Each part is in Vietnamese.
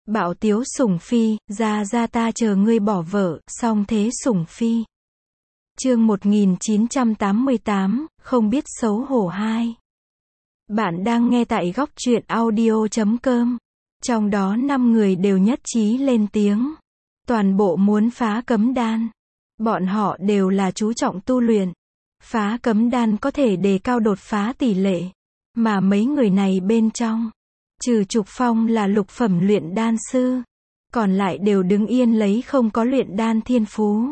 Bạo tiếu sủng phi, ra ta chờ ngươi bỏ vợ, song thế sủng phi. Chương 1988, không biết xấu hổ 2. Bạn đang nghe tại góc truyện audio.com. Trong đó 5 người đều nhất trí lên tiếng. Toàn bộ muốn phá cấm đan. Bọn họ đều là chú trọng tu luyện. Phá cấm đan có thể đề cao đột phá tỷ lệ. Mà mấy người này bên trong, trừ Trục Phong là lục phẩm luyện đan sư, còn lại đều đứng yên lấy không có luyện đan thiên phú.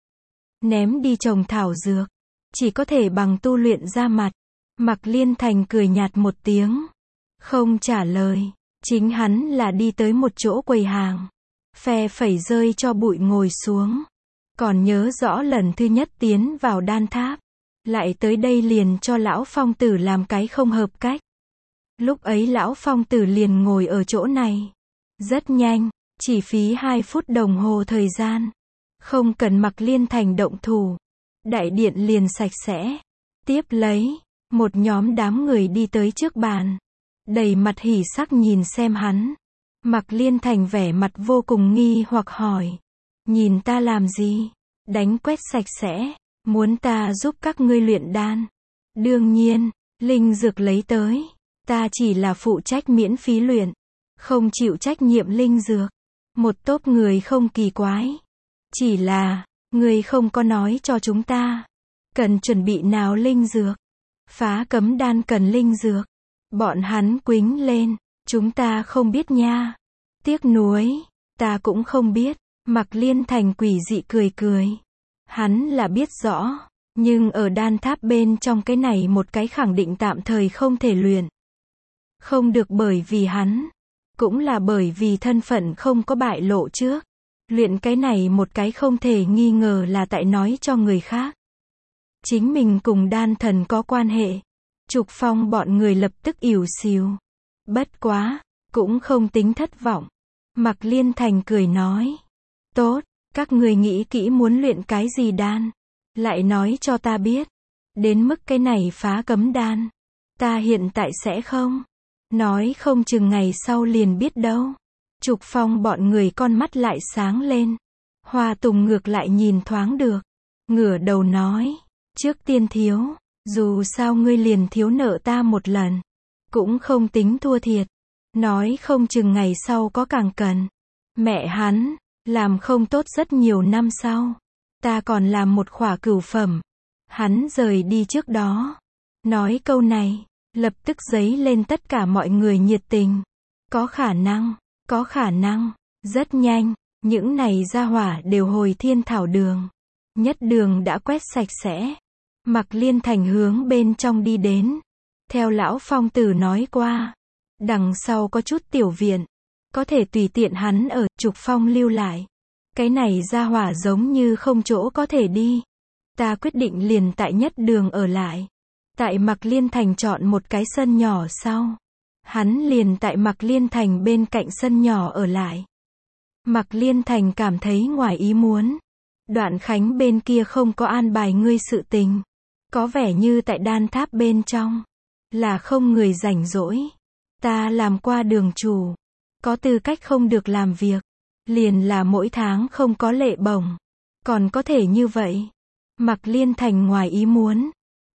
Ném đi trồng thảo dược, chỉ có thể bằng tu luyện ra mặt. Mạc Liên Thành cười nhạt một tiếng, không trả lời. Chính hắn là đi tới một chỗ quầy hàng, phe phẩy rơi cho bụi ngồi xuống. Còn nhớ rõ lần thứ nhất tiến vào đan tháp, lại tới đây liền cho lão phong tử làm cái không hợp cách. Lúc ấy lão phong tử liền ngồi ở chỗ này. Rất nhanh, chỉ phí 2 phút đồng hồ thời gian. Không cần Mạc Liên Thành động thủ. Đại điện liền sạch sẽ. Tiếp lấy, một nhóm đám người đi tới trước bàn. Đầy mặt hỉ sắc nhìn xem hắn. Mạc Liên Thành vẻ mặt vô cùng nghi hoặc hỏi. Nhìn ta làm gì? Đánh quét sạch sẽ. Muốn ta giúp các ngươi luyện đan? Đương nhiên, linh dược lấy tới. Ta chỉ là phụ trách miễn phí luyện, không chịu trách nhiệm linh dược. Một tốp người không kỳ quái. Chỉ là, người không có nói cho chúng ta. Cần chuẩn bị nào linh dược? Phá cấm đan cần linh dược. Bọn hắn quính lên. Chúng ta không biết nha. Tiếc nuối. Ta cũng không biết. Mạc Liên Thành quỷ dị cười cười. Hắn là biết rõ. Nhưng ở đan tháp bên trong cái này một cái khẳng định tạm thời không thể luyện. Không được bởi vì hắn. Cũng là bởi vì thân phận không có bại lộ trước. Luyện cái này một cái không thể nghi ngờ là tại nói cho người khác. Chính mình cùng đan thần có quan hệ. Trục Phong bọn người lập tức ỉu xìu. Bất quá, cũng không tính thất vọng. Mạc Liên Thành cười nói. Tốt, các người nghĩ kỹ muốn luyện cái gì đan. Lại nói cho ta biết. Đến mức cái này phá cấm đan. Ta hiện tại sẽ không. Nói không chừng ngày sau liền biết đâu. Trục Phong bọn người con mắt lại sáng lên. Hoa Tùng ngược lại nhìn thoáng được. Ngửa đầu nói. Trước tiên thiếu. Dù sao ngươi liền thiếu nợ ta một lần. Cũng không tính thua thiệt. Nói không chừng ngày sau có càng cần. Mẹ hắn. Làm không tốt rất nhiều năm sau. Ta còn làm một khỏa cửu phẩm. Hắn rời đi trước đó. Nói câu này. Lập tức dấy lên tất cả mọi người nhiệt tình. Có khả năng, rất nhanh, những này gia hỏa đều hồi thiên thảo đường. Nhất đường đã quét sạch sẽ. Mạc Liên Thành hướng bên trong đi đến. Theo lão phong tử nói qua, đằng sau có chút tiểu viện. Có thể tùy tiện hắn ở, Trục Phong lưu lại. Cái này gia hỏa giống như không chỗ có thể đi. Ta quyết định liền tại nhất đường ở lại. Tại Mạc Liên Thành chọn một cái sân nhỏ sau. Hắn liền tại Mạc Liên Thành bên cạnh sân nhỏ ở lại. Mạc Liên Thành cảm thấy ngoài ý muốn. Đoạn Khánh bên kia không có an bài ngươi sự tình. Có vẻ như tại đan tháp bên trong. Là không người rảnh rỗi. Ta làm qua đường chủ. Có tư cách không được làm việc. Liền là mỗi tháng không có lệ bổng. Còn có thể như vậy. Mạc Liên Thành ngoài ý muốn.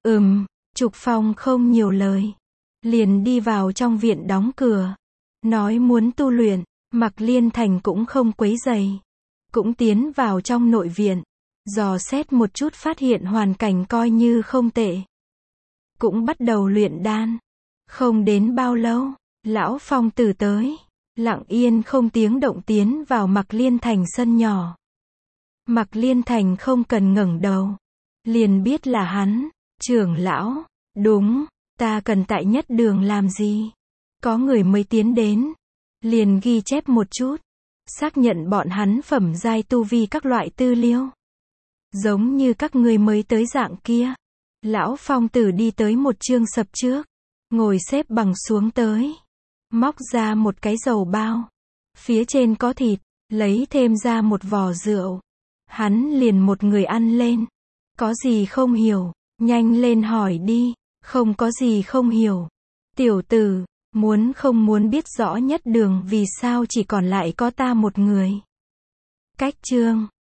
Trục Phong không nhiều lời. Liền đi vào trong viện đóng cửa. Nói muốn tu luyện. Mạc Liên Thành cũng không quấy rầy. Cũng tiến vào trong nội viện. Dò xét một chút phát hiện hoàn cảnh coi như không tệ. Cũng bắt đầu luyện đan. Không đến bao lâu. Lão Phong tử tới. Lặng yên không tiếng động tiến vào Mạc Liên Thành sân nhỏ. Mạc Liên Thành không cần ngẩng đầu. Liền biết là hắn. Trưởng lão. Đúng, ta cần tại nhất đường làm gì? Có người mới tiến đến. Liền ghi chép một chút. Xác nhận bọn hắn phẩm giai tu vi các loại tư liệu. Giống như các người mới tới dạng kia. Lão Phong tử đi tới một chương sập trước. Ngồi xếp bằng xuống tới. Móc ra một cái dầu bao. Phía trên có thịt. Lấy thêm ra một vò rượu. Hắn liền một người ăn lên. Có gì không hiểu? Nhanh lên hỏi đi. Không có gì không hiểu. Tiểu tử, Muốn không muốn biết rõ nhất đường vì sao chỉ còn lại có ta một người. Cách chương